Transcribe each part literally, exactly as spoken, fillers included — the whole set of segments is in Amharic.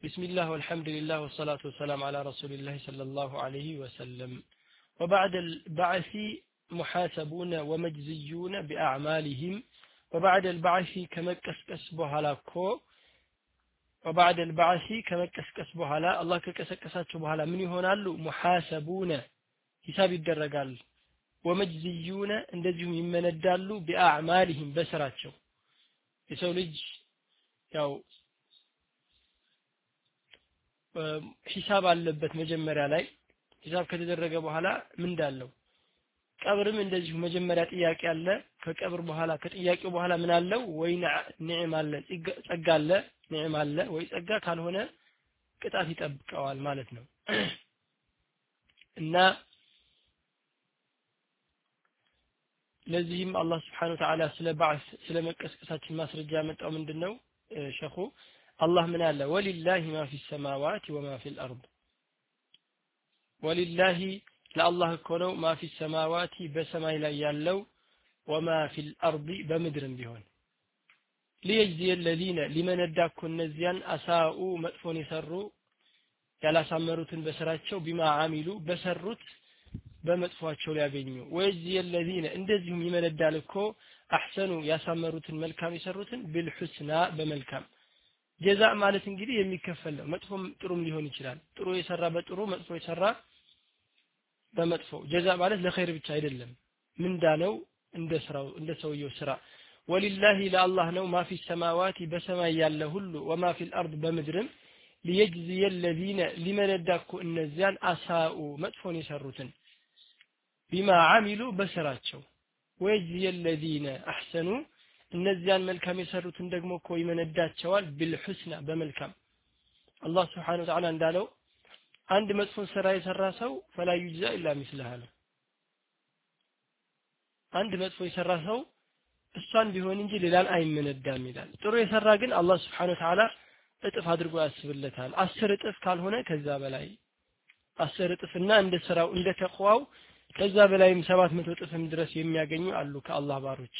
بسم الله والحمد لله والصلاة والسلام على رسول الله صلى الله عليه وسلم وبعد البعث محاسبون ومجزيون بأعمالهم وبعد البعث كما كسكس بحالاكو وبعد البعث كما كسكس بحالا الله كسكساتشو بحالا من يهونالو محاسبون حساب يدرجال ومجزيون እንደዚሁም ይመነዳሉ بأعمالهم በስራቸው የሰው ልጅ ያው ሂሳብ አለበት መጀመሪያ ላይ ሂሳብ ከተደረገ በኋላ ምን እንዳለው ቀብርም እንደዚሁ መጀመሪያ ጥያቄ አለ ከቀብር በኋላ ከጥያቄው በኋላ ምን አለው ወይ ንዕም አለ ጸጋ አለ ንዕም አለ ወይ ጸጋ ካልሆነ ቅጣት ይጠብቀዋል ማለት ነው እና ለዚህም አላህ Subhanahu Wa Ta'ala ስለ ባዕስ ስለ መቀስቀሳችን ማስረጃ ያመጣው ምንድነው ሸኹ الله من الله ولله ما في السماوات وما في الأرض ولله لا الله كونو ما في السماوات بسماء لا يالو وما في الأرض بمدر بهون ليجزي الذين لمن اداكو النزيان أساءوا مدفون يسروا يلا سامروتن بسراتشو بما عاملوا بسروت بمدفواتشو ليابينيو ويجزي الذين اندزهم لمن ادالكو أحسنوا يسامروتن ملكام يسروتن بالحسنى بملكام ጀዛእ ማለት እንግዲህ የሚከፈል ነው መጥፎም ጥሩም ሊሆን ይችላል ጥሩ የሰራ በጥሩ መጥፎ የሰራ በመጥፎ ጀዛእ ማለት ለኸይር ብቻ አይደለም ምንዳ ነው እንደ ስራው እንደ ሰውየው ስራ ወሊላሂ ለአላህ ነው ማፊ ሰማዋቲ በሰማይ ያለ ሁሉ ወማ ፊል አርድ በምድርም ليجزي الذين لمن اداكو እነዚያን አሳኡ መጥፎን የሰሩትን بما عملوا በስራቸው ويجزي الذين احسنوا እነዚያን መልካም የሰሩትን ደግሞ እኮ ይመነዳቸዋል بالحسنى በመልካም አላህ Subhanahu Wa Ta'ala እንዳለው አንድ መጥፎን ስራ የሰራ ሰው فلا يجزى الا مثلها አንድ መጥፎ የሰራ ሰው እሷን ቢሆን እንጂ ሌላን አይመነዳም ይላል ጥሩ የሰራ ግን አላህ Subhanahu Wa Ta'ala እጥፍ አድርጎ ያስብለታል አስር እጥፍ ካልሆነ ከዛ በላይ አስር እጥፍና እንደ ስራው እንደ ተቅዋው ከዛ በላይም ሰባት መቶ እጥፍም ድረስ የሚያገኙ አሉ ከአላህ ባሮች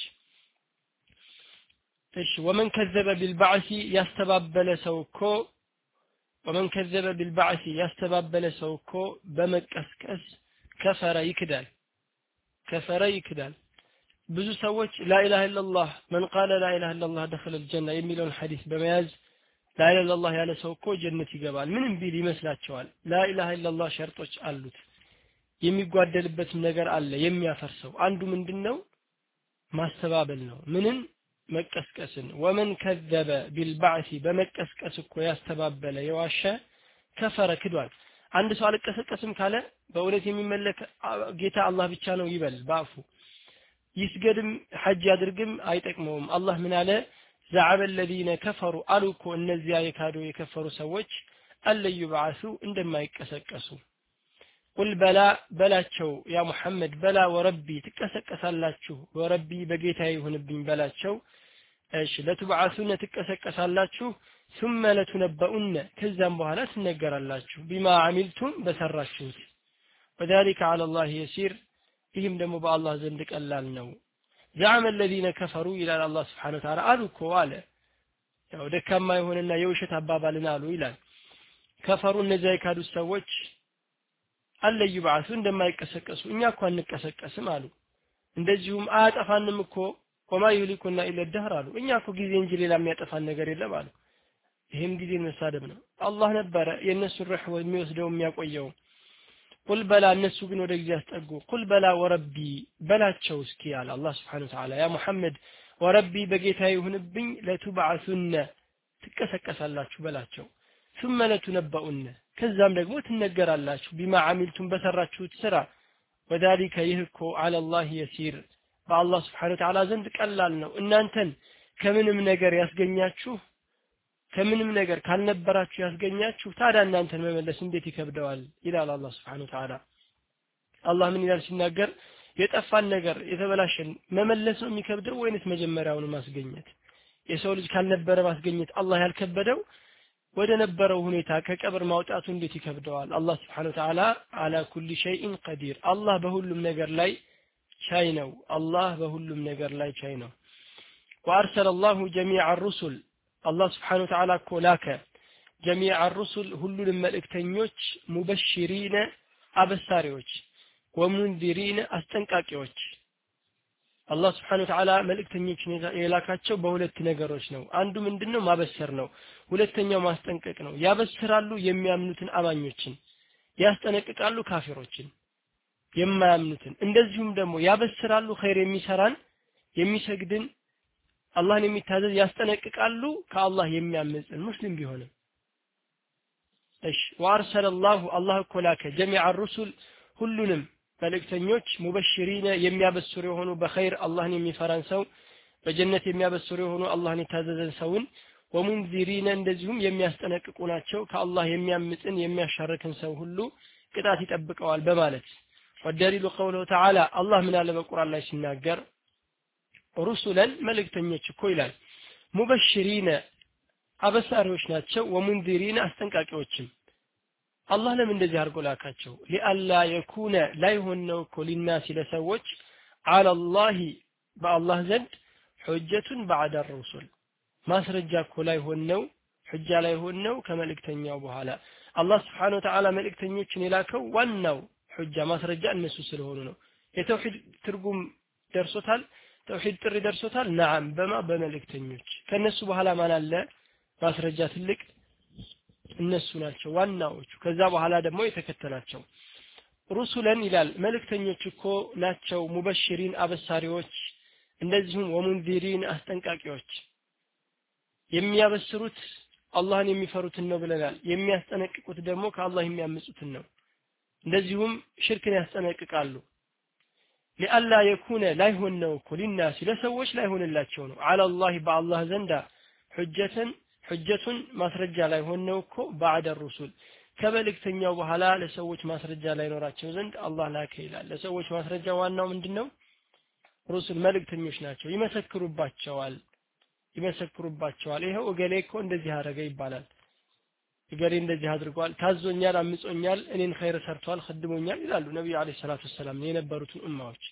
እሺ ومن كذب بالبعث يستبابل سوكو ومن كذب بالبعث يستبابل سوكو بمقسقس كفر يكدال كفر يكدال ብዙ ሰዎች لا اله الا الله من قال لا اله الا الله دخل الجنه የሚለውን ሐዲስ በመያዝ لا اله الا الله ያለ ሰው እኮ ጀነት ይገባል ምንም ቢል ይመስላቸዋል لا اله الا الله ሸርጦች አሉት የሚጓደልበት ነገር አለ የሚያፈርሰው አንዱ ምንድነው ማስተባበል ነው ምንን መቀስቀስን ومن كذب بالبعث በመቀስቀስ እኮ ያስተባበለ የዋሸ ከፈረ ክዷል አንድ ሰው አልቀሰቀስም ካለ በእውነት የሚመለክ ጌታ አላህ ብቻ ነው ይበል ባፉ ይስገድም ሐጅ ያድርግም አይጠቅመውም አላህ ምን አለ ዘዐበ الذين كفروا አሉኮ እነዚያ የካዱ የከፈሩ ሰዎች አለዩ ባዓሱ እንደማይቀሰቀሱ ቁል በላ በላቸው ያ መሐመድ በላ ወረቢ ትቀሰቀሳላችሁ ወረቢ በጌታዬ ይሁንብኝ በላቸው እሺ ለተባዓሱነ ትቀሰቀሳላችሁ ثم لتنبؤن ከዛም በኋላ ትነገራላችሁ بما عملتم በሰራችሁት وذلك على الله يسير ይህም ደግሞ በአላህ ዘንድ ቀላል ነው زعم الذين كفروا الى الله سبحانه وتعالى አሉኮ አለ ያው ደካማ የሆነና የውሸት አባባልን አሉ ይላል ከፈሩ እነዚያ የካዱ ሰዎች አለዩ ባዓሱ እንደማይቀሰቀሱ እኛ እኮ አንቀሰቀስም አሉ እንደዚሁም አያጠፋንም እኮ ወማ ይሊኩና ኢለ الدهر አሉ እኛ እኮ ጊዜ እንጂ ሌላ የሚያጠፋን ነገር የለም አሉ ይሄም ጊዜ መሳደብ ነው አላህ ነበረ የነሱ ሩህ የሚወስደው የሚያቆየው ቁል በላ እነሱ ግን ወደ ጊዜ አስጠጉ ቁል በላ ወረቢ በላቸው እስኪ አለ አላህ Subhanahu Wa Ta'ala ያ መሐመድ ወረቢ በጌታዬ ይሁንብኝ ለቱባዓሱነ ትቀሰቀሳላችሁ በላቸው ثم لتنبؤن ከዛም ደግሞ ትነገራላችሁ بما عملتم በሰራችሁት ስራ وذلك ይህኮ على الله يسير በአላህ Subhanahu Wa Ta'ala ዘንድ ቀላል ነው እናንተን ከምንም ነገር ያስገኛችሁ ከምንም ነገር ካልነበራችሁ ያስገኛችሁ ታዲያ እናንተን መመለስ እንዴት ይከብደዋል ይላል አላህ Subhanahu Wa Ta'ala አላህ ምን ይላል ሲናገር የጠፋን ነገር የተበላሸን መመለስ ነው የሚከብደው ወይንስ መጀመሪያውን ማስገኘት የሰው ልጅ ካልነበረ ማስገኘት አላህ ያልከበደው ወደ ነበረው ሁኔታ ከቀብር ማውጣቱ እንዴት ይከብደዋል አላህ Subhanahu Wa Ta'ala على كل شيء قدير አላህ በሁሉም ነገር ላይ ቻይ ነው አላህ በሁሉም ነገር ላይ ቻይ ነው وارسل الله جميع الرسل الله سبحانه وتعالى كولاك جميع الرسل ሁሉንም መልእክተኞች ሙበሽሪነ አበሳሪዎች ወሙንዚሪነ አስጠንቃቂዎች አላህ Subhanahu Wa Ta'ala መልእክተኞችን የላካቸው በሁለት ነገሮች ነው አንዱ ምንድነው ማበሰር ነው ሁለተኛው ማስጠንቀቅ ነው ያበስራሉ የሚያምኑትን አማኞችን ያስጠነቅቃሉ ካፊሮችን የማያምኑትን እንደዚሁም ደግሞ ያበስራሉ ኸይር የሚሰራን የሚሰግድን አላህን የሚታዘዝ ያስጠነቅቃሉ ከአላህ የሚያምጽን ሙስሊም ቢሆንም እሺ ወአርሰለ الله الله ኮላከ جميع الرسل ሁሉንም መልእክተኞች ሙበሽሪነ የሚያበስሩ የሆኑ በኸይር አላህን የሚፈራን ሰው በጀነት የሚያበስሩ የሆኑ አላህን የታዘዘን ሰውን ወሙንዚሪነ እንደዚሁም የሚያስጠነቅቁ ናቸው ከአላህ የሚያምጽን የሚያሻርክን ሰው ሁሉ ቅጣት ይጠብቀዋል በማለት ወደሪሉ قوله تعالى الله ምን አለ በቁርአን ላይ ሲናገር ሩሱለን መልእክተኞች እኮ ይላል ሙበሽሪነ አበሳሪዎች ናቸው ወሙንዚሪነ አስጠንቃቂዎችም አላህ ለምን እንደዚህ አድርጎ ላካቸው ለአላ የኩነ ላይሆን ነው እኮ ሊናስ ለሰዎች አለላህ በአላህ ዘንድ ሁጀቱን بعد الرسل ማስረጃ እኮ ላይሆን ነው ሁጃ ላይሆን ነው ከመልእክተኛው በኋላ አላህ Subhanahu Wa Ta'ala መልእክተኞችን የላከው ዋናው ሁጃ ማስረጃ እነሱ ስለሆኑ ነው የተውሂድ ትርጉም ደርሶታል ተውሂድ ጥሪ ደርሶታል ነዓም በማ በመልእክተኞች ከነሱ በኋላ ማን አለ ማስረጃ ትልቅ እነሱ ናቸው ዋናዎቹ ከዛ በኋላ ደግሞ የተከተላቸው ሩሱለን ይላል መልእክተኞች እኮ ናቸው ሙበሽሪን አበሳሪዎች እንደዚሁም ወሙንዚሪን አስጠንቃቂዎች የሚያበስሩት አላህን የሚፈሩትን ነው ብለናል የሚያስጠነቅቁት ደግሞ ከአላህ የሚያምጹትን ነው እንደዚሁም ሽርክን ያስጠነቅቃሉ لألا يكون لا يهون ነው للناس ለሰዎች ላይ ሆነላቸው ነው على الله بالله ዘንዳ حجة حجة ማስረጃ ላይ ሆነው እኮ بعد الرسل ከመልእክተኛው በኋላ ለሰዎች ማስረጃ ላይ ኖራቸው ዘንድ አላህ ላከ ይላል ለሰዎች ማስረጃ ዋናው ምንድነው ሩሱል መልእክተኞች ናቸው ይመሰክሩባቸዋል ይመሰክሩባቸዋል ይሄው እገሌ እኮ እንደዚህ አደረገ ይባላል እገሌ እንደዚህ አድርጓል ታዞኛል አምጾኛል እኔን ኸይር ሰርቷል خدሞኛል ይላሉ ነብዩ አለይሂ ሰላቱ ሰላም የነበሩትን ኡማዎች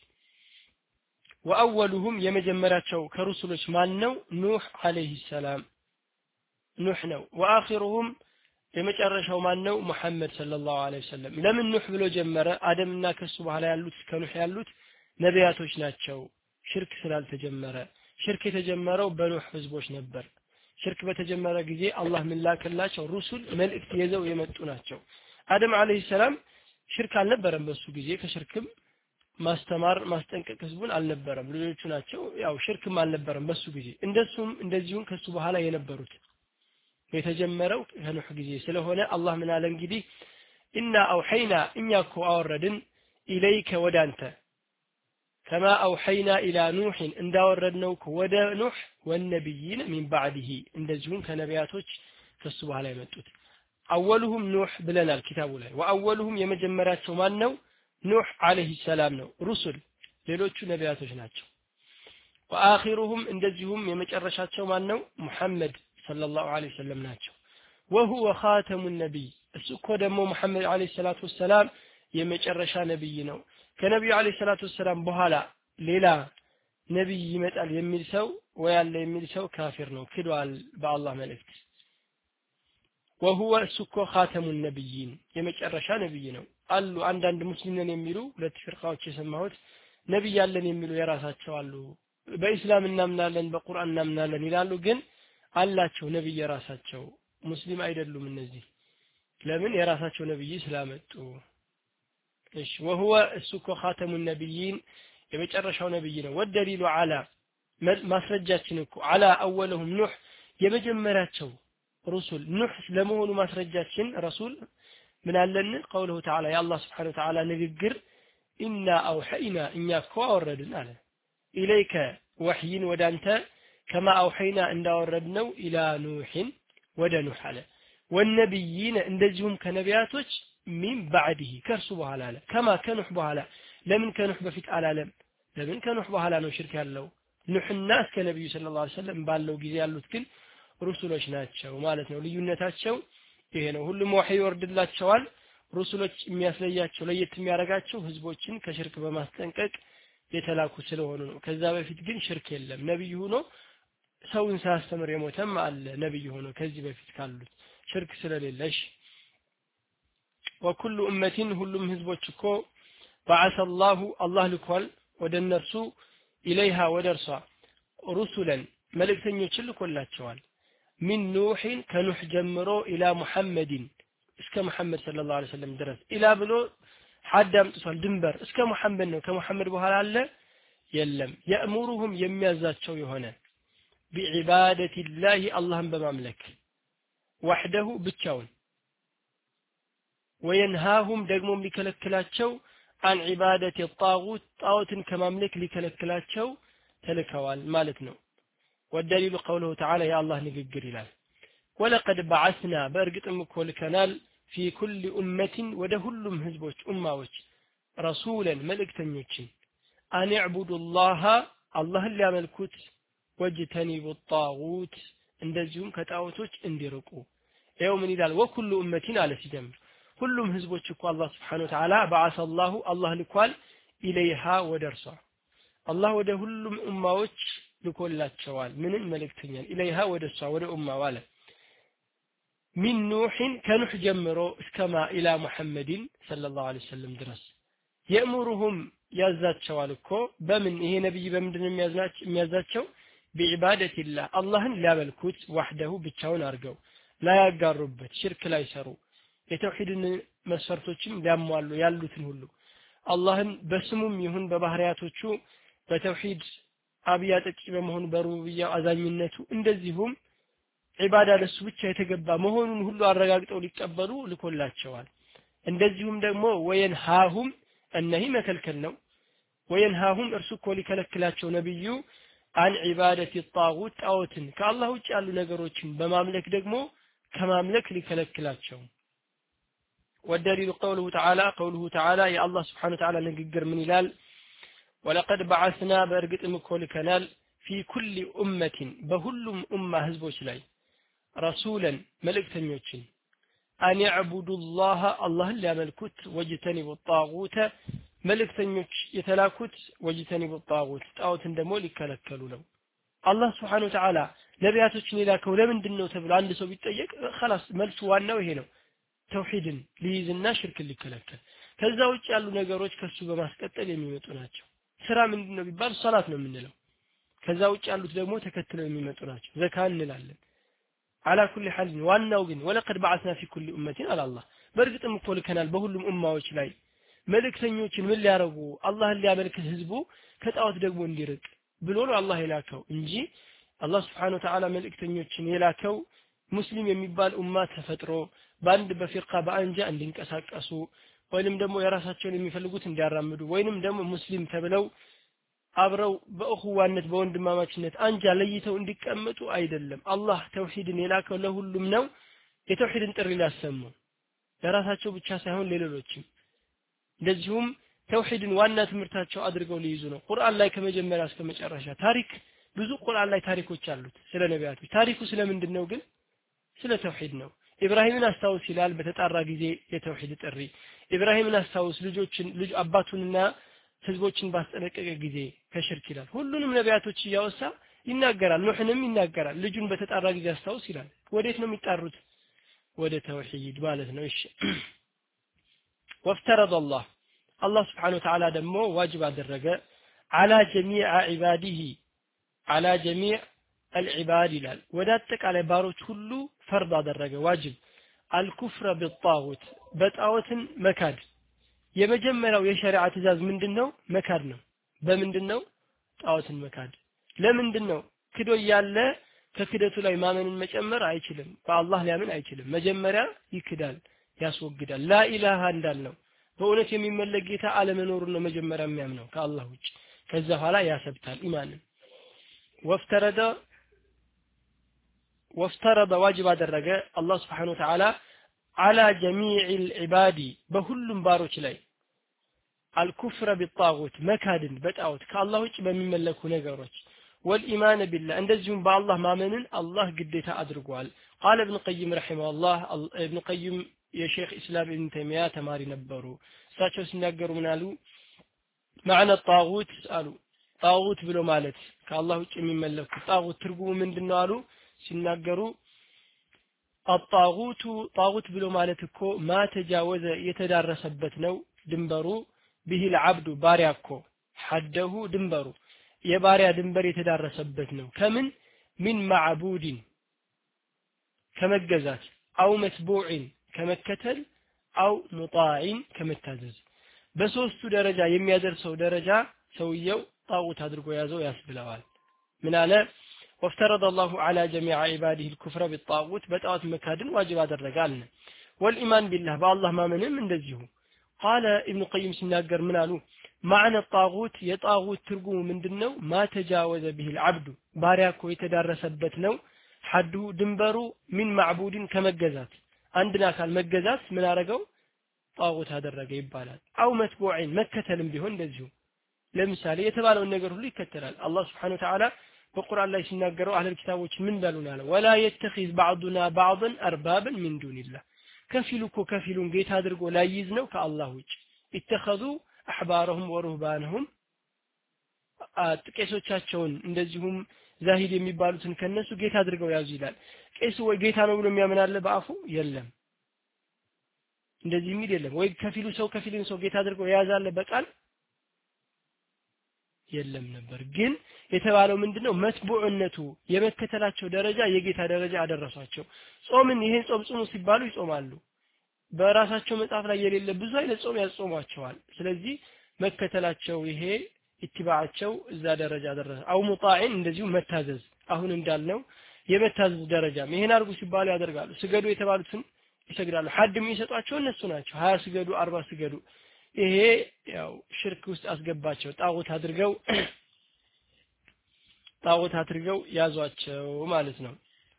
ወአወሉሁም የመጀመሪያቸው ከሩሱሎች ማን ነው ኑህ አለይሂ ሰላም ኑህ ነው ወአኺሩሁም የመጨረሻው ማን ነው መሐመድ ሰለላሁ ዐለይሂ ወሰለም ለምን ኑህ ብሎ ጀመረ አደምና ከሱ በኋላ ያሉት ከኑህ ያሉት ነቢያቶች ናቸው ሽርክ ስላልተጀመረ ሽርክ የተጀመረው በኑህ ህዝቦች ነበር ሽርክ በተጀመረ ጊዜ አላህ ምን ላከላቸው ሩሱል መልእክት ይዘው የመጡ ናቸው አደም አለይሂ ሰላም ሽርክ አልነበረም በሱ ጊዜ ከሽርክም ማስተማር ማስጠንቀቅ ህዝቡን አልነበረም ልጆቹ ናቸው ያው ሽርክም አልነበረም በሱ ጊዜ እንደሱም እንደዚሁም ከሱ በኋላ የነበሩት የተጀመረው ከኑህ ጊዜ ስለሆነ አላህ ምን አለ እንግዲህ ኢና አውሐይና እኛኮ አወረድን ኢለይከ ወዳንተ كما أوحينا إلى نوح إن داوردناو كودا نوح والنبيين من بعده እንደዚሁም ከነቢያቶች ከሱ በኋላ የመጡት أولهم نوح ብለናል الكتاب ላይ وأولهم የመጀመሪያቸው ማን ነው ኑህ አለይሂ ሰላም ነው ሩሱል ሌሎቹ ነቢያቶች ናቸው وآخرهم እንደዚሁም የመጨረሻቸው ማን ነው ሙሐመድ ሰለላሁ ዐለይሂ ወሰለም ናቸው وهو خاتم النبي እሱ እኮ ደግሞ ሙሐመድ አለይሂ ሰላቱ ሰላም የመጨረሻ ነብይ ነው ከነብዩ አለይሂ ሰላቱ ሰላም በኋላ ሌላ ነብይ ይመጣል የሚል ሰው ወይ ያለ የሚል ሰው ካፊር ነው ክዷል በአላህ መልእክት وهو እሱኮ خاتم النبيين የመጨረሻ ነብይ ነው አሉ አንዳንድ ሙስሊምን የሚሉ ሁለት ፍርቃዎች የሰማሁት ነብይ ያለን የሚሉ የራሳቸው አሉ በእስላም እናምናለን በቁርአን እናምናለን ይላሉ ግን አላቸው ነብይ የራሳቸው ሙስሊም አይደሉም እነዚህ ለምን የራሳቸው ነብይ ስላመጡ እሺ وهو እሱኮ خاتم النبيين የመጨረሻው ነብይ ነው ወደሊሉ على ማስረጃችን እኮ على اولهم ኑህ የመጀመሪያቸው ሩሱል ኑህ ለመሆኑ ማስረጃችን ረሱል ምን አለን قوله تعالى يا الله سبحانه وتعالى ንግግር إنا أوحينا እኛ እኮ አወረድን አለ إليك وحيን ወዳንተ كما أوحينا እንዳወረድነው إلى نوح ወደ ኑህ አለ والنبيين እንደዚሁም ከነቢያቶች من بعده ከርሱ በኋላ አለ كما ከኑህ በኋላ ለምን ከኑህ በፊት አላለም ለምን ከኑህ በኋላ ነው ሽርክ ያለው ኑህና እስከ ነብዩ ሰለላሁ ዐለይሂ ወሰለም ባለው ጊዜ ያሉት ግን ሩሱሎች ናቸው ማለት ነው ልዩነታቸው ይሄ ነው ሁሉም ወህይ ይወርድላቸዋል ሩሱሎች የሚያስለያቸው ለየት የሚያረጋቸው ህዝቦችን ከሽርክ በማስጠንቀቅ የተላኩ ስለሆኑ ነው ከዛ በፊት ግን ሽርክ የለም ነብዩ ሆኖ ሰውን ሳስተምር የሞተም አለ ነብዩ ሆኖ ከዚህ በፊት ካሉት ሽርክ ስለሌለሽ وكل امه ሁሉም ህዝቦች እኮ بعث الله الله ልኳል ወደ እነርሱ ኢለይሃ ወደ እርሷ ሩሱለን መልእክተኞችን ልኮላቸዋል من نوح كنوح ጀምሮ الى محمد እስከ መሐመድ ሰለላሁ ዐለይሂ ወሰለም ድረስ ኢላ ብሎ ሐድ አምጥቷል ድንበር እስከ መሐመድ ነው ከመሐመድ በኋላ አለ የለም يأمرهم የሚያዛቸው የሆነ بعبادة الله اللهم بمملك وحده ብቻውን وينهاهم ደግሞ ሊከለክላቸው عن عبادة الطاغوت ጣዖትን ከማምለክ ሊከለክላቸው ተልከዋል ማለት ነው والدليل قوله تعالى يا الله ንግግር ይላል ولقد بعثنا በእርግጥም እኮ ልከናል في كل أمة ወደ ሁሉም ህዝቦች ኡማዎች رسولا መልእክተኞችን أن اعبدوا الله አላህን ሊያመልኩት واجتنبوا الطاغوت እንደዚሁም ከጣዖቶች እንዲርቁ ይኸው ምን ይላል وكل أمة على ሲጀምር ሁሉም ህዝቦች እኮ አላህ Subhanahu Wa Ta'ala بعث الله አላህ ልኳል ኢለይሃ ወደ እርሷ አላህ ወደ ሁሉም ኡማዎች ልኮላቸዋል ምንን መልእክተኛን ኢለይሃ ወደ እርሷ ወደ ኡማው አለ من نوح كنوح جمرو اسكما الى محمد صلى الله عليه وسلم درس يأمرهم ያዛቸዋል እኮ በምን ይሄ ነብይ በምንድነው የሚያዛቸው የሚያዛቸው بعبادة الله አላህን ሊያመልኩት وحده ብቻውን አርገው ላይ ያጋሩበት ሽርክ ላይ ሰሩ የተውሂድን መስፈርቶችም ሊያሟሉ ያሉትን ሁሉ አላህን በስሙም ይሁን በባህሪያቶቹ በተውሂድ አብያ ጠቂ በመሆኑ በሩብያ አዛኝነቱ እንደዚሁም ዒባዳ ለሱ ብቻ የተገባ መሆኑን ሁሉ አረጋግጠው ሊቀበሉ ልኮላቸዋል እንደዚሁም ደግሞ ወየንሃሁም እነሂ መከልከል ነው ወየንሃሁም እርሱ እኮ ሊከለክላቸው ነብዩ عن عبادة الطاغوت ጣዖትን ከአላህ ውጭ ያሉ ነገሮችን በማምለክ ደግሞ ከማምለክ ሊከለክላቸው والدليل قوله تعالى قوله تعالى يا الله سبحانه وتعالى ንግግር ምን ይላል ولقد بعثنا በእርግጥም እኮ ልከናል في كل أمة በሁሉም ኡማ ህዝቦች ላይ رسولا መልእክተኞችን أن يعبدوا الله الله ሊያመልኩት واجتنبوا الطاغوت መልእክተኞች የተላኩት واجتنبوا الطاغوت ጣዖትን ደግሞ ሊከለከሉ ነው አላህ Subhanahu Wa Ta'ala ነቢያቶችን የላከው ለምንድነው ተብሎ አንድ ሰው ቢጠየቅ خلاص መልሱ ዋናው ይሄ ነው ተውሂድን ሊይዝና ሽርክን ሊከለከል ከዛ ውጭ ያሉ ነገሮች ከሱ በማስቀጠል የሚመጡ ናቸው ስራ ምንድነው ቢባል ሶላት ነው የምንለው ከዛ ውጭ ያሉት ደግሞ ተከትለው የሚመጡ ናቸው ዘካ እንላለን على كل حال ዋናው ግን ولقد بعثنا في كل أمة على الله በእርግጥም እኮ ልከናል በሁሉም ኡማዎች ላይ መልእክተኞችን ምን ሊያረጉ አላህን ሊያመልክ ህዝቡ ከጣዖት ደግሞ እንዲርቅ ብሎ ነው አላህ የላከው እንጂ አላህ Subhanahu Wa Ta'ala መልእክተኞችን የላከው ሙስሊም የሚባል ኡማ ተፈጥሮ ባንድ በፊርቃ በአንጃ እንዲንቀሳቀሱ ወይንም ደግሞ የራሳቸውን የሚፈልጉት እንዲያራምዱ ወይንም ደግሞ ሙስሊም ተብለው አብረው በእኹዋነት በወንድማማችነት አንጃ ለይተው እንዲቀመጡ አይደለም አላህ ተውሂድን የላከው ለሁሉም ነው የተውሂድን ጥሪ ሊያሰሙ ለራሳቸው ብቻ ሳይሆን ለሌሎችም እንደዚሁም ተውሂድን ዋና ትምህርታቸው አድርገው ሊይዙ ነው ቁርአን ላይ ከመጀመሪያ እስከ መጨረሻ ታሪክ ብዙ ቁርአን ላይ ታሪኮች አሉት ስለ ነቢያቶች ታሪኩ ስለምንድነው ግን ስለ ተውሂድ ነው ኢብራሂምን አስታውስ ይላል በተጣራ ጊዜ የተውሂድ ጥሪ ኢብራሂምን አስታውስ ልጆችን ልጅ አባቱንና ህዝቦችን ባስጠነቀቀ ጊዜ ከሽርክ ይላል ሁሉንም ነቢያቶች ያወሳ ይናገራል ኑህንም ይናገራል ልጁን በተጣራ ጊዜ አስታውስ ይላል ወዴት ነው የሚጣሩት ወደ ተውሂድ ማለት ነው እሺ وافترض الله الله سبحانه وتعالى ደግሞ ዋጅብ አደረገ على جميع عباده على جميع العباد ይላል ወደ አጠቃላይ ባሮች ሁሉ ፈርድ አደረገ ዋጅብ الكفر بالطاغوت በጣዖትን መካድ የመጀመሪያው የሸሪዓ ትእዛዝ ምንድነው መካድ ነው በምንድነው ጣዖትን መካድ ለምንድነው ክዶ ያለ ከክደቱ ላይ ማመንን መጨመር አይችልም በአላህ ሊያምን አይችልም መጀመሪያ ይክዳል ያስወግዳል ላ ኢላሃ እንዳልነው በእውነት የሚመለክ ጌታ አለመኖሩን ነው መጀመሪያ የሚያምነው ከአላህ ውጭ ከዛ በኋላ ያሰብታል ኢማንን ወፍተረደ وافترض واجب አደረገ الله سبحانه وتعالى على جميع العباد በሁሉም ባሮች ላይ الكفر بالطاغوت መካድን በጣዖት ከአላህ ውጭ በሚመለኩ ነገሮች والإيمان بالله እንደዚሁም በአላህ ማመንን አላህ ግዴታ አድርጓል قال ابن قيم رحمه الله ابن قيم የሼክ ኢስላም ኢብኑ ተይሚያ ተማሪ ነበሩ እሳቸው ሲናገሩ ምን አሉ معنى الطاغوت አሉ ጣዖት ብሎ ማለት ከአላህ ውጭ የሚመለኩ ጣዖት ትርጉሙ ምንድነው አሉ ሲናገሩ الطاغوت طاغوت ብሎ ማለት እኮ ما تجاوز የተዳረሰበት ነው ድንበሩ به العبد ባሪያ እኮ حده ድንበሩ የባሪያ ድንበር የተዳረሰበት ነው ከምን من معبود ከመገዛት او متبوع ከመከተል او مطاع ከመታዘዝ በሶስቱ ደረጃ የሚያደርሰው ደረጃ ሰውየው ጣዖት አድርጎ ያዘው ያስብለዋል ምን አለ وافترض الله على جميع عباده الكفر بالطاغوت بطاغوت مكادن واجب አደረጋልን والإيمان بالله بالله ما منهم እንደዚሁ قال ابن قيم ሲናገር ምን አሉ معنى الطاغوت የጣغوት ትርጉሙ ምንድነው ما تجاوز به العبد ባሪያ እኮ የተዳረሰበት ነው حد ድንበሩ من معبود ከመገዛት አንድን አካል መገዛት ምን አረገው ጣغوት አደረገ ይባላል አው መትቡዕን መከተልም ቢሆን እንደዚሁ ለምሳሌ የተባለውን ነገር ሁሉ ይከተላል አላህ Subhanahu Wa Ta'ala በቁርአን ላይ ሲናገረው አህለል ኪታቦች ምን ባሉናል ወላ يتخذ بعضنا بعضا اربابا من دون الله ከፊሉ እኮ ከፊሉን ጌታ አድርጎ ላይይዝ ነው ከአላህ ውጭ اتخذوا احبارهم ورهبانهم ቄሶቻቸውን እንደዚሁም ዛሂድ የሚባሉትን ከነሱ ጌታ አድርገው ያዙ ይላል ቄሱ ወይ ጌታ ነው ብሎ የሚያምን አለ በአፉ የለም እንደዚህ የሚል የለም ወይ ከፊሉ ሰው ከፊሉን ሰው ጌታ አድርገው ያዛለ በቃል የለም ነበር ግን የተባለው ምንድነው መስቡዕነቱ የመከተላቸው ደረጃ የጌታ ደረጃ አደረሷቸው ጾምን ይሄን ጾም ጾሙ ሲባሉ ይጾማሉ በራሳቸው መጽሐፍ ላይ የሌለ ብዙ አይነት ጾም ያጾማቸዋል ስለዚህ መከተላቸው ይሄ ኢትባዓቸው እዛ ደረጃ ደረሰ አው ሙጣዕን እንደዚሁ መታዘዝ አሁን እንዳልነው የመታዘዝ ደረጃ ይሄን አርጉ ሲባሉ ያደርጋሉ ስገዱ የተባሉትን ይሰግዳሉ ሐድም ይሰጧቸው እነሱ ናቸው ሀያ ስገዱ አርባ ስገዱ ይሄ ያው ሽርክ ውስጥ አስገባቸው ጣዖት አድርገው ጣዖት አድርገው ያዟቸው ማለት ነው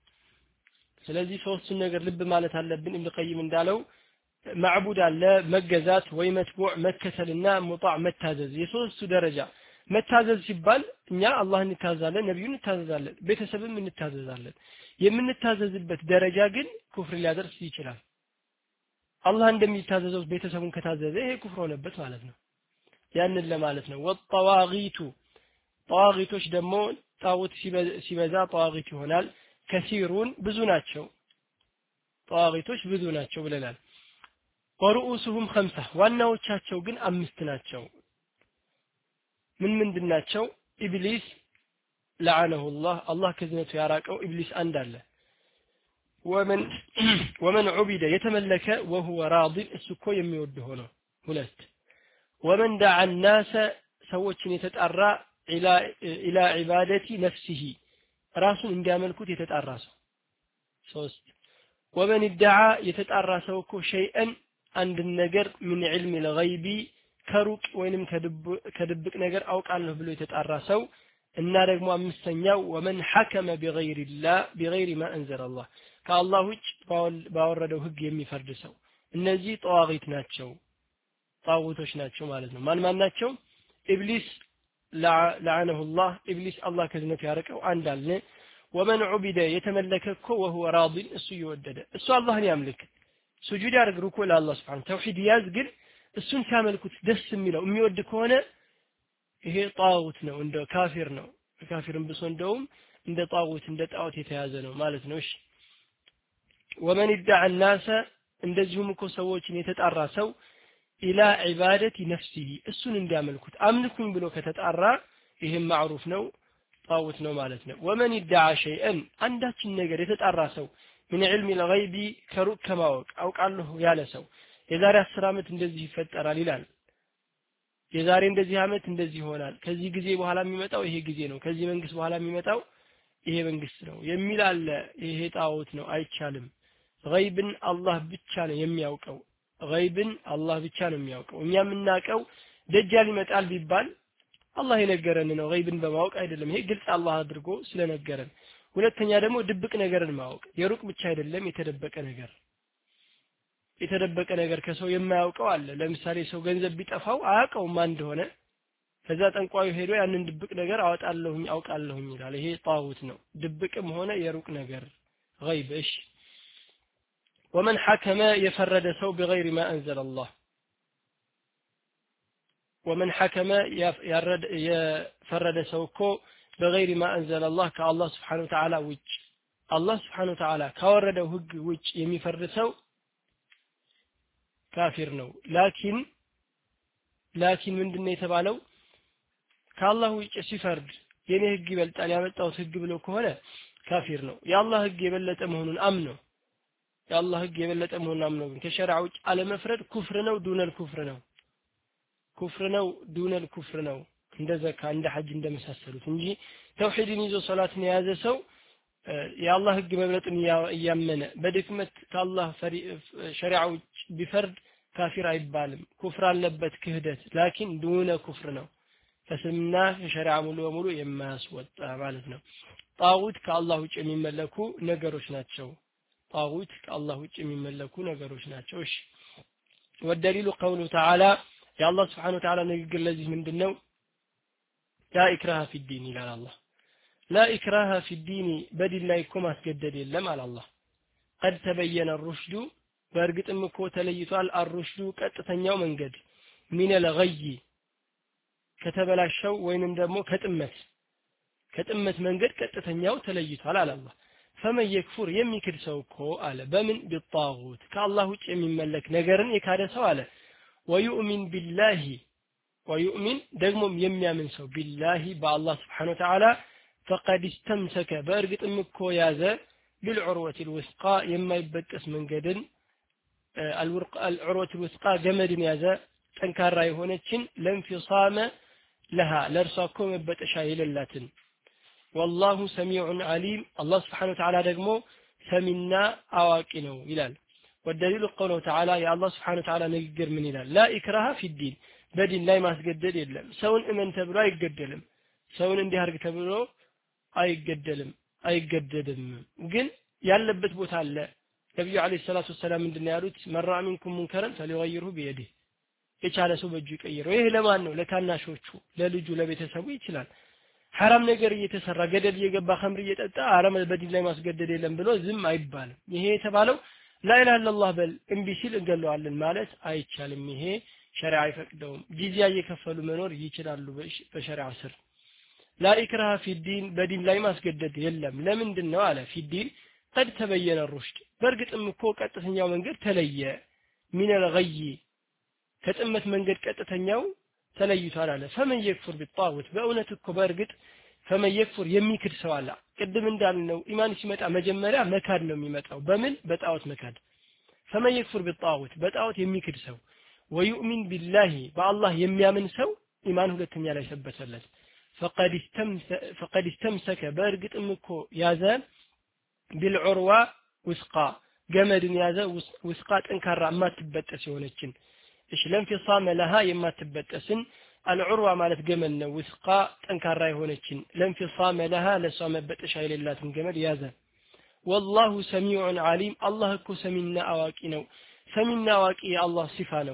ስለዚህ ሶስቱን ነገር ልብ ማለት አለብን ኢብኑ ቀይም እንዳለው ማዕቡድ አለ መገዛት ወይ መትቡዕ መከተልና ሙጣዕ መታዘዝ የሶስቱ ደረጃ መታዘዝ ሲባል እኛ አላህን እንታዘዛለን ነብዩን እንታዘዛለን ቤተሰብም እንታዘዛለን የምንታዘዝበት ደረጃ ግን ኩፍር ሊያደርስ ይችላል አላህ እንደሚታዘዘው ቤተሰቡን ከታዘዘ ይሄ ኩፍር ሆነበት ማለት ነው ያንን ለማለት ነው ወጣዋጊቱ ጣዋጊቶች ደግሞ ጣውት ሲበዛ ጣዋጊት ይሆናል ከሲሩን ብዙ ናቸው ጣዋጊቶች ብዙ ናቸው ብለናል ወሩኡሱሁም خمسة ዋናዎቻቸው ግን አምስት ናቸው ምን ምንድናቸው ኢብሊስ لعنه الله الله ከዝነቱ ያራቀው ኢብሊስ አንድ አለ ومن ومن عبد يتملك وهو راض السكو የሚወድ ሆኖ ሁለት ومن دعا الناس ሰዎችን የተጣራ الى الى عباده نفسه ራሱን እንዲያመልኩት የተጣራ ሰው ሶስት ومن ادعى የተጣራ ሰው እኮ شيئا አንድ ነገር من علم الغيب ከሩቅ ወይንም ከድብቅ ነገር አውቃለሁ ብሎ የተጣራ ሰው እና ደግሞ አምስተኛው ومن حكم بغير الله بغير ما انزل الله ከአላህ ውጭ ባወረደው ህግ የሚፈርድ ሰው እነዚህ ጧዋጊት ናቸው ጣውቶች ናቸው ማለት ነው ማን ማን ናቸው ኢብሊስ لعنه الله ኢብሊስ አላህ ከዝነቱ ያረቀው አንድ አለ ومن عبد يتملك እኮ وهو راض እሱ ይወደደ እሱ አላህን ያምልክ ሱጁድ ያርግ ሩኩ ለአላህ Subhanahu ተውሂድ ያዝ ግን እሱን ሲያመልኩት ደስ የሚለው የሚወድ ከሆነ ይሄ ጣውት ነው እንደ ካፊር ነው ካፊርም ብሶ እንደውም እንደ ጣውት እንደ ጣውት የተያዘ ነው ማለት ነው እሺ ومن ادعى الناس እንደዚሁም እኮ ሰዎችን የተጣራ ሰው ኢላ ዒባደቲ ነፍሲሂ እሱን እንዲያመልኩት አምልኩኝ ብሎ ከተጣራ ይሄም ማዕሩፍ ነው ጣውት ነው ማለት ነው ومن ادعى شيئا አንዳችን ነገር የተጣራ ሰው ምን علم الغيب ከሩቅ ከማወቅ አውቃለሁ ያለ ሰው የዛሬ አስር አመት እንደዚህ ይፈጠራል ይላል የዛሬ እንደዚህ አመት እንደዚህ ይሆናል ከዚህ ጊዜ በኋላ የሚመጣው ይሄ ጊዜ ነው ከዚህ መንግስት በኋላ የሚመጣው ይሄ መንግስት ነው የሚል አለ ይሄ ጣውት ነው አይቻልም غيبን አላህ ብቻ ነው የሚያውቀው غيبን አላህ ብቻ ነው የሚያውቀው እኛ የምናውቀው ደጃል ይመጣል ቢባል አላህ የነገረን ነው غيبን በማወቅ አይደለም ይሄ ግልጽ አላህ አድርጎ ስለነገረን ሁለተኛ ደግሞ ድብቅ ነገርን ማወቅ የሩቅ ብቻ አይደለም የተደበቀ ነገር የተደበቀ ነገር ከሰው የማያውቀው አለ ለምሳሌ ሰው ገንዘብ ቢጠፋው አያውቀው ማን እንደሆነ ከዛ ጠንቋዩ ሄዶ ያንን ድብቅ ነገር አወጣለሁኝ አውቃለሁኝ ይላል ይሄ ጣውት ነው ድብቅም ሆነ የሩቅ ነገር غيب እሺ ومن حكم يفرد سو بغير ما انزل الله ومن حكم يرد يفرد سوكو بغير ما انزل الله كالله سبحانه وتعالى وجه አላህ Subhanahu Wa Ta'ala ካወረደው ህግ ውጭ የሚፈርድ ሰው ካፊር ነው ላኪን ላኪን ምንድነው የተባለው ከአላህ ውጭ ሲፈርድ የኔ ህግ ይበልጣል ያመጣው ህግ ብሎ ከሆነ ካፊር ነው የአላህ ህግ የበለጠ መሆኑን አምኖ የአላህ ህግ የበለጠ መሆኑን አምኖ ግን ከሸሪዓ ውጭ አለመፍረድ ኩፍር ነው ዱነል ኩፍር ነው ኩፍር ነው ዱነል ኩፍር ነው እንደ ዘካ እንደ ሐጅ እንደመሳሰሉት እንጂ ተውሂድን ይዞ ሶላትን የያዘ ሰው የአላህ ህግ መብለጥን ያመነ በድክመት ከአላህ ሸሪዓ ውጭ ቢፈርድ ካፊር አይባልም ኩፍር አለበት ክህደት ላኪን ዱነ ኩፍር ነው ፈስምና ሸሪዓ ሙሉ በሙሉ የማያስወጣ ማለት ነው ጣውት ከአላህ ውጭ የሚመለኩ ነገሮች ናቸው ጣውት ከአላህ ውጭ የሚመለኩ ነገሮች ናቸው እሺ ወደሊሉ ቀውሉ ተዓላ የአላህ Subhanahu Wa Ta'ala ንግግር ለዚህ ምንድነው ላ ኢክራሃ ፊ ዲን ይላል አላህ ላ ኢክራሃ ፊ ዲን በዲን ላይ እኮ ማስገደድ የለም አለ አላህ قد تبين الرشد በእርግጥም እኮ ተለይቷል الرشد ቀጥተኛው መንገድ ሚን الغي ከተበላሸው ወይንም ደግሞ ከጥመት ከጥመት መንገድ ቀጥተኛው ተለይቷል አለ አላህ فمن يكفر የሚክድ ሰው እኮ አለ በምን بالطاغوت ከአላህ ውጭ የሚመለክ ነገርን የካደ ሰው አለ ويؤمن بالله ويؤمن ደግሞም የሚያምን ሰው بالله በአላህ Subhanahu Wa Ta'ala فقد استمسك በእርግጥም እኮ ያዘ بالعروة الوثقى የማይበጠስ መንገድን العروة الوثقى ገመድን ያዘ ጠንካራ የሆነችን ለንፊሳመ لها ለርሷ እኮ መበጠሻ የሌላትን والله سميع عليم الله سبحانه وتعالى ደግሞ ሰሚና አዋቂ ነው ይላል والدليل قوله تعالى يا الله سبحانه وتعالى ንግግር ምን ይላል لا إكراه في الدين በዲን ላይ ማስገደድ የለም ሰውን እመን ተብሎ አይገደልም ሰውን እንዲህ አርግ ተብሎ አይገደልም አይገደድም ግን ያለበት ቦታ አለ ነብዩ አለይሂ ሰላቱ ወሰለም እንደነ ያሉት መራ ሚንኩም ሙንከረን ፈሊገይሩ በየዲ የቻለ ሰው በእጁ ይቀይረው ይሄ ለማን ነው ለታናሾቹ ለልጁ ለቤተሰቡ ይችላል حرام ነገር እየተሰራ ገደል እየገባ ኸምር እየጠጣ አረም በዲን ላይ ማስገደድ የለም ብሎ ዝም አይባልም ይሄ የተባለው لا اله الا الله በል እንቢ ሲል እንገለዋለን ማለት አይቻልም ይሄ ሸሪዓ አይፈቅደውም ጂዚያ እየከፈሉ መኖር ይችላሉ በሸሪዓ ስር لا إكراه في الدين بدين ላይ ማስገደድ የለም ለምንድነው አለ في الدين قد تبين الرشد በርግጥም እኮ ቀጥተኛው መንገድ ተለየ من الغي ከጥመት መንገድ ቀጥተኛው ተለይቷል አለ فمن يكفر بالطاغوت በእውነት እኮ በርግጥ فمن يكفر የሚክድ ሰው አለ ቅድም እንዳልነው ኢማን ሲመጣ መጀመሪያ መካድ ነው የሚመጣው በምን በጣዖት መካድ فمن يكفر بالطاغوت በጣዖት የሚክድ ሰው ويؤمن بالله بالله የሚያምን ሰው ኢማን ሁለተኛ ላይ ሰበተለት فقد استمسك فقد استمسك በርግጥም እኮ ያዘ بالعروة وثقا ገመድን ያዘ وثقا ጠንካራ ማትበጠስ የሆነችን እሺ ለንፊሳመ ለሃ የማትበጠስን العروة ማለት ገመድ ነው وثقا ጠንካራ የሆነችን ለንፊሳመ ለሃ ለሷ መበጠሻ የሌላትን ገመድ ያዘ والله سميع عليم الله እኮ ሰሚና አዋቂ ነው ሰሚና አዋቂ የአላህ ሲፋ ነው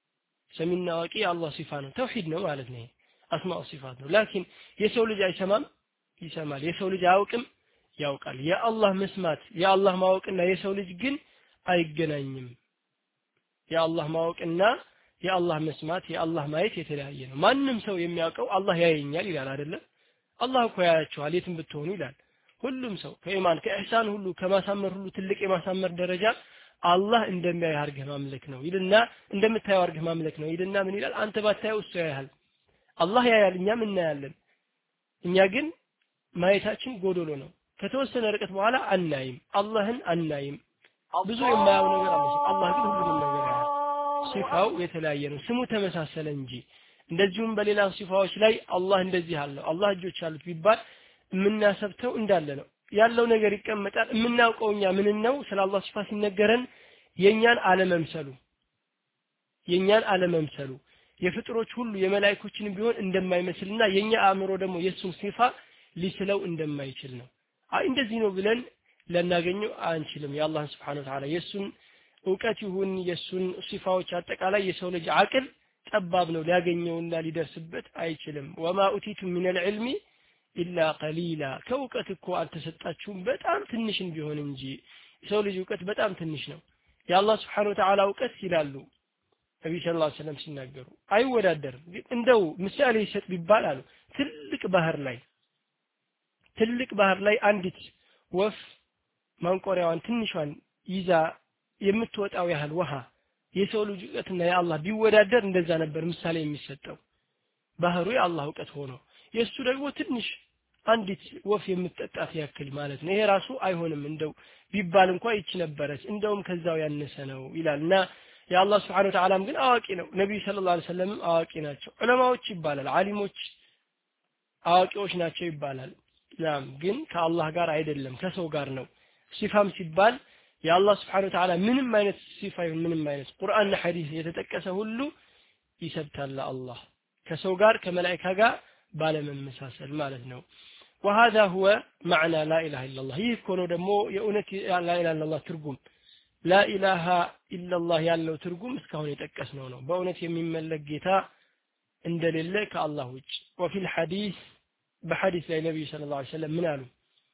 ሰሚና አዋቂ የአላህ ሲፋ ነው ተውሂድ ነው ማለት ነው አስማኡ ሲፋት ነው ላኪን የሰው ልጅ አይሰማም ይሰማል የሰው ልጅ አያውቅም ያውቃል የአላህ መስማት የአላህ ማወቅና የሰው ልጅ ግን አይገናኝም የአላህ ማወቅና የአላህ መስማት የአላህ ማየት የተለያየ ነው ማንንም ሰው የሚያውቀው አላህ ያየኛል ይላል አይደለ አላህ እኮ ያያችኋል የትም ብትሆኑ ይላል ሁሉም ሰው ከኢማን ከኢህሳን ሁሉ ከማሳመር ሁሉ ትልቅ የማሳመር ደረጃ አላህ እንደሚያይ አርገህ ማምለክ ነው ይልና እንደምታየው አርገህ ማምለክ ነው ይልና ምን ይላል አንተ ባታየው እሱ ያያል አላህ ያያል እኛም እናያለን እኛ ግን ማየታችን ጎዶሎ ነው ከተወሰነ ርቀት በኋላ አናይም አላህን አናይም ብዙ የማያው ነገር አለ አላህ ግን ሁሉንም ነገር ያያል ሲፋው የተለያየ ነው ስሙ ተመሳሰለ እንጂ እንደዚሁም በሌላ ሲፋዎች ላይ አላህ እንደዚህ አለው አላህ እጆች አሉት ቢባል ምናሰብተው እንዳለ ነው ያለው ነገር ይቀመጣል ምናውቀውኛ ምን ነው ስለ አላህ ሲፋ ሲነገረን የኛን አለመምሰሉ የኛን አለመምሰሉ የፍጥሮች ሁሉ የመላእክቶችን ቢሆን እንደማይመስልና የኛ አእምሮ ደግሞ የሱን ሲፋ ሊስለው እንደማይችል ነው አይ እንደዚህ ነው ብለን ለናገኘው አንችልም የአላህ Subhanahu Wa Ta'ala የሱን ዕውቀት ይሁን የሱን ሲፋዎች አጠቃላይ የሰው ልጅ አቅል ጠባብ ነው ሊያገኘውና ሊደርስበት አይችልም ወማ ኡቲቱ ሚን العلم ኢላ ቀሊላ ከውቀት እኮ አልተሰጣችሁም በጣም ትንሽን ቢሆን እንጂ የሰው ልጅ ዕውቀት በጣም ትንሽ ነው የአላህ Subhanahu Wa Ta'ala ዕውቀት ይላሉ ነብዩ ሰለላሁ ዐለይሂ ወሰለም ሲናገሩ አይወዳደርም እንደው ምሳሌ ይሰጥ ቢባል አሉ ትልቅ ባህር ላይ ትልቅ ባህር ላይ አንዲት ወፍ ማንቆሪያዋን ትንሿን ይዛ የምትወጣው ያህል ውሃ የሰው ልጅ እውቀትና የአላህ ቢወዳደር እንደዛ ነበር ምሳሌ የሚሰጠው ባህሩ የአላህ እውቀት ሆኖ የሱ ደግሞ ትንሽ አንዲት ወፍ የምትጠጣት ያክል ማለት ነው ይሄ ራሱ አይሆንም እንደው ቢባል እንኳን ይች ነበረች እንደውም ከዛው ያነሰ ነው ይላልና የአላህ Subhanahu Wa Ta'ala ግን አዋቂ ነው ነብዩ ሰለላሁ ዐለይሂ ወሰለም አዋቂ ናቸው ዑለማዎች ይባላል ዓሊሞች አዋቂዎች ናቸው ይባላል ያም ግን ከአላህ ጋር አይደለም ከሰው ጋር ነው ሲፋም ሲባል የአላህ Subhanahu Wa Ta'ala ምንም አይነት ሲፋ ይሁን ምንም አይነት ቁርአንና ሐዲስ የተጠቀሰ ሁሉ ይሰብታል አላህ ከሰው ጋር ከመላእክታ ጋር ባለመመሳሰል ማለት ነው وهذا هو معنى لا اله الا الله ይህ ኮኖ ደግሞ የኡነት ላ ኢላሃ ኢላላህ ትርጉም ላ ኢላሃ ኢላላህ ያለው ትርጉም እስካሁን የጠቀስነው ነው በእውነት የሚመለክ ጌታ እንደሌለ ከአላህ ውጭ وفي الحديث በሐዲስ ላይ ነብዩ ሰለላሁ ዐለይሂ ወሰለም ምን አሉ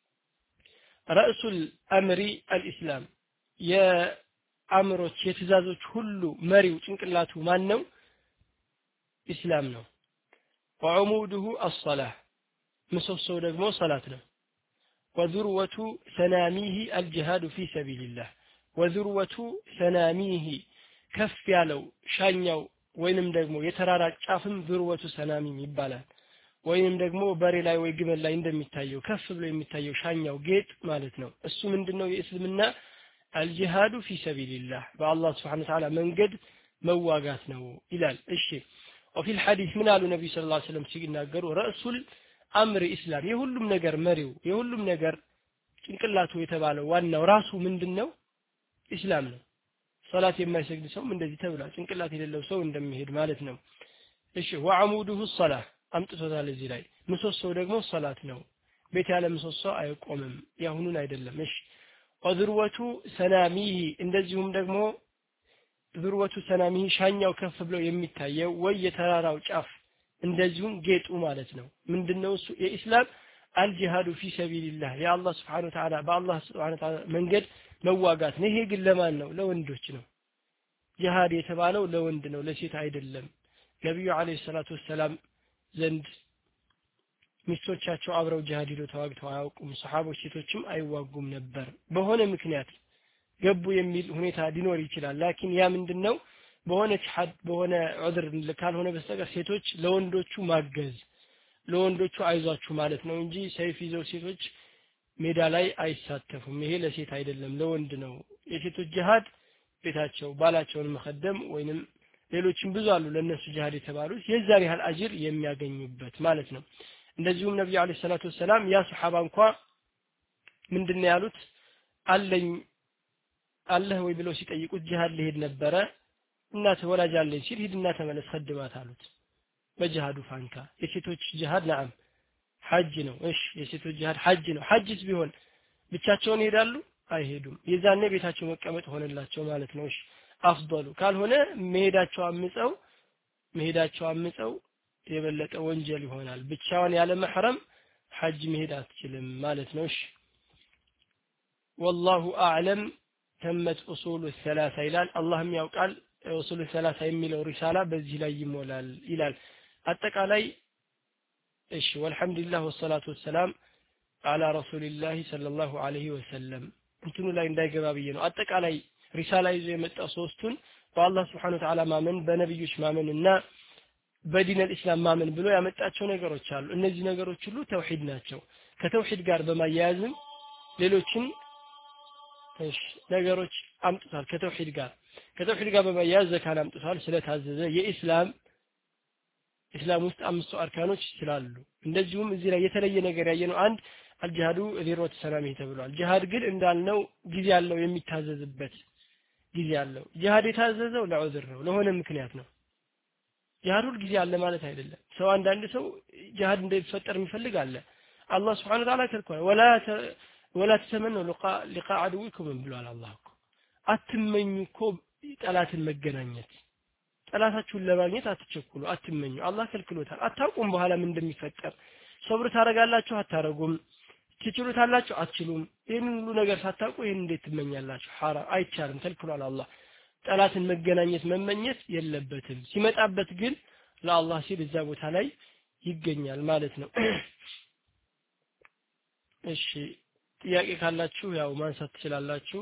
رأس الامر الاسلام የአምሮች የትእዛዞች ሁሉ መሪው ጭንቅላቱ ማን ነው እስላም ነው وعموده الصلاه ምሰሶው ደግሞ ሰላት ነው وذروة سناميه الجهاد في سبيل الله وذروة سناميه ከፍ ያለው ሻኛው ወይንም ደግሞ የተራራ ጫፍም ذروة سنامي ይባላል ወይንም ደግሞ በሬ ላይ ወይ ግመል ላይ እንደሚታየው ከፍ ብሎ የሚታየው ሻኛው ጌጥ ማለት ነው እሱ ምንድነው የእስልምና الجهاد في سبيل الله በአላህ Subhanahu Wa Ta'ala መንገድ መዋጋት ነው ይላል እሺ وفي الحديث من قالوا النبي صلى الله عليه وسلم ሲናገሩ رأس الامر اسلام የሁሉም ነገር መሪው የሁሉም ነገር ጭንቅላቱ የተባለው ዋናው ራሱ ምንድነው እስላም ነው ሶላት የማይሰግድ ሰው እንደዚህ ተብሏል ጭንቅላት የሌለው ሰው እንደሚሄድ ማለት ነው እሺ وعموده الصلاه አምጥቶታል እዚህ ላይ ምሰሶው ደግሞ ሶላት ነው ቤት ያለ ምሰሶ አይቆምም ያሁኑን አይደለም እሺ وذروة سناميه እንደዚሁም ደግሞ ذروة سناميه ሻኛው ከፍ ብሎ የሚታየው ወይ የተራራው ጫፍ እንደዚሁም ጌጡ ማለት ነው ምንድነው እሱ የኢስላም الجهاد في سبيل الله يا الله سبحانه وتعالى بالله سبحانه وتعالى መንገድ መዋጋት ነው ይሄ ግን ለማን ነው ለወንዶች ነው ጂሃድ የተባለው ለወንድ ነው ለሴት አይደለም ነብዩ አለይሂ ሰላቱ ወሰለም ዘንድ ሚስቶቻቸው አብረው ጂሃድ ሄደው ተዋግተው አያውቁም ሱሐቦች ሴቶችም አይዋጉም ነበር በሆነ ምክንያት ገቡ የሚል ሁኔታ ሊኖር ይችላል ላኪን ያ ምንድነው በሆነች ሐድ በሆነ ዑድር ካልሆነ በስተቀር ሴቶች ለወንዶቹ ማገዝ ለወንዶቹ አይዟችሁ ማለት ነው እንጂ ሰይፍ ይዘው ሴቶች ሜዳ ላይ አይሳተፉም ይሄ ለሴት አይደለም ለወንድ ነው የሴቶች ጂሃድ ቤታቸው ባላቸውን መخدም ወይንም ሌሎችም ብዙ አሉ ለነሱ ጂሃድ የተባሉት የዛሬ ያህል አጅር የሚያገኙበት ማለት ነው እንደዚሁም ነብዩ አለይሂ ሰላቱ ወሰለም ያ ሱሐባ እንኳን ምንድነው ያሉት አለኝ አላህ ወይ ብለው ሲጠይቁት ጂሃድ ሊሄድ ነበረ እናት ወላጅ አለኝ ሲል ሂድና ተመለስ خدማት አሉት በጂሃዱ ፋንካ የሴቶች ጂሃድ نعم ሐጅ ነው እሺ የሴቶች ጂሃድ ሐጅ ነው ሐጅስ ቢሆን ብቻቸውን ይሄዳሉ አይሄዱም የዛኔ ቤታቸው መቀመጥ ሆነላቸው ማለት ነው እሺ አፍضሉ ካልሆነ መሄዳቸው አምፀው መሄዳቸው አምፀው የበለጠ ወንጀል ይሆናል ብቻውን ያለ መህረም ሐጅ መሄድ አትችልም ማለት ነው እሺ والله اعلم تمت اصول الثلاثه ይላል አላህም ያውቃል اصول الثلاثه የሚለው ሪሳላ በዚህ ላይ ይሞላል ይላል አጠቃላይ እሺ والحمدلله والصلاه والسلام على رسول الله صلى الله عليه وسلم እንትኑ ላይ እንዳይገባ ብዬ ነው አጠቃላይ ሪሳላ ይዞ የመጣው ሶስቱን በአላህ Subhanahu Wa Ta'ala ማመን በነብዮች ማመንና በዲን الاسلام ማመን ብሎ ያመጣቸው ነገሮች አሉ እነዚህ ነገሮች ሁሉ ተውሂድ ናቸው ከተውሂድ ጋር በማያያዝም ሌሎችን እሺ ነገሮች አምጥቷል ከተውሂድ ጋር ከተውሂድ ጋር በማያያዝ ዘካን አምጥቷል ስለታዘዘ የኢስላም ኢስላም ውስጥ አምስቱ አርካኖች ስላሉ እንደዚሁም እዚህ ላይ የተለየ ነገር ያየነው አንድ አልጂሃዱ ዚሮት ሰላም ተብሏል ጂሃድ ግን እንዳልነው ጊዜ ያለው የሚታዘዝበት ጊዜ ያለው ጂሃድ የታዘዘው ለዑዝር ነው ለሆነ ምክንያት ነው ጂሃድ ሁሉ ጊዜ አለ ማለት አይደለም ሰው አንዳንድ ሰው ጂሃድ እንደሚፈጠር የሚፈልግ አለ አላህ Subhanahu Wa Ta'ala ተልኳል ወላ ወላ ተመኑ لقاء لقاء عدوكم ብሏል አላህ እኮ አትመኙ እኮ ጠላትን መገናኘት ጠላታችሁን ለማግኘት አትቸኩሉ አትመኙ አላህ ከልክሎታል አታውቁም በኋላ ምን እንደሚፈጠር ሰብር ታረጋላችሁ አታረጉም ትችሉታላችሁ አትችሉም ይሄን ሁሉ ነገር ሳታውቁ ይሄን እንዴት ትመኛላችሁ ሐራም አይቻልም ከልክሏል አላህ ጠላትን መገናኘት መመኘት የለበትም ሲመጣበት ግን ለአላህ ሲል እዛ ቦታ ላይ ይገኛል ማለት ነው እሺ ጥያቄ ካላችሁ ያው ማንሳት ትችላላችሁ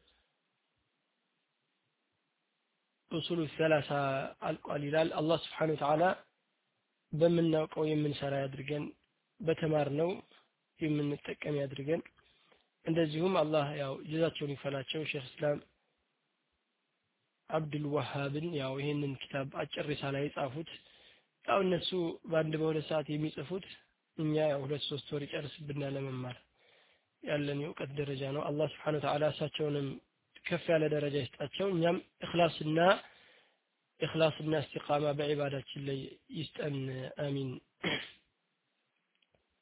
ኡሱሉ ሰላሳ አልቋል ይላል አላህ Subhanahu Wa Ta'ala በመናውቀው የምንሰራ ያድርገን በተማርነው የምንጠቀም ያድርገን እንደዚሁም አላህ ያው ጀዛቸውን ይፈላቸው ሼክ እስላም አብዱል ወሃብን ያው ይሄንን ኪታብ አጭር ሪሳላ የጻፉት ያው እነሱ በአንድ በሁለት ሰዓት የሚጽፉት እኛ ያው ሁለት ሶስት ወር ይጨርስብናል ለመማር ያለን የእውቀት ደረጃ ነው አላህ Subhanahu Wa Ta'ala እሳቸውንም ከፍ ያለ ደረጃ ይስጣቸው እኛም ኢኽላስና ኢኽላስና ኢስቲቃማ በዒባዳችን ላይ ይስጠን አሚን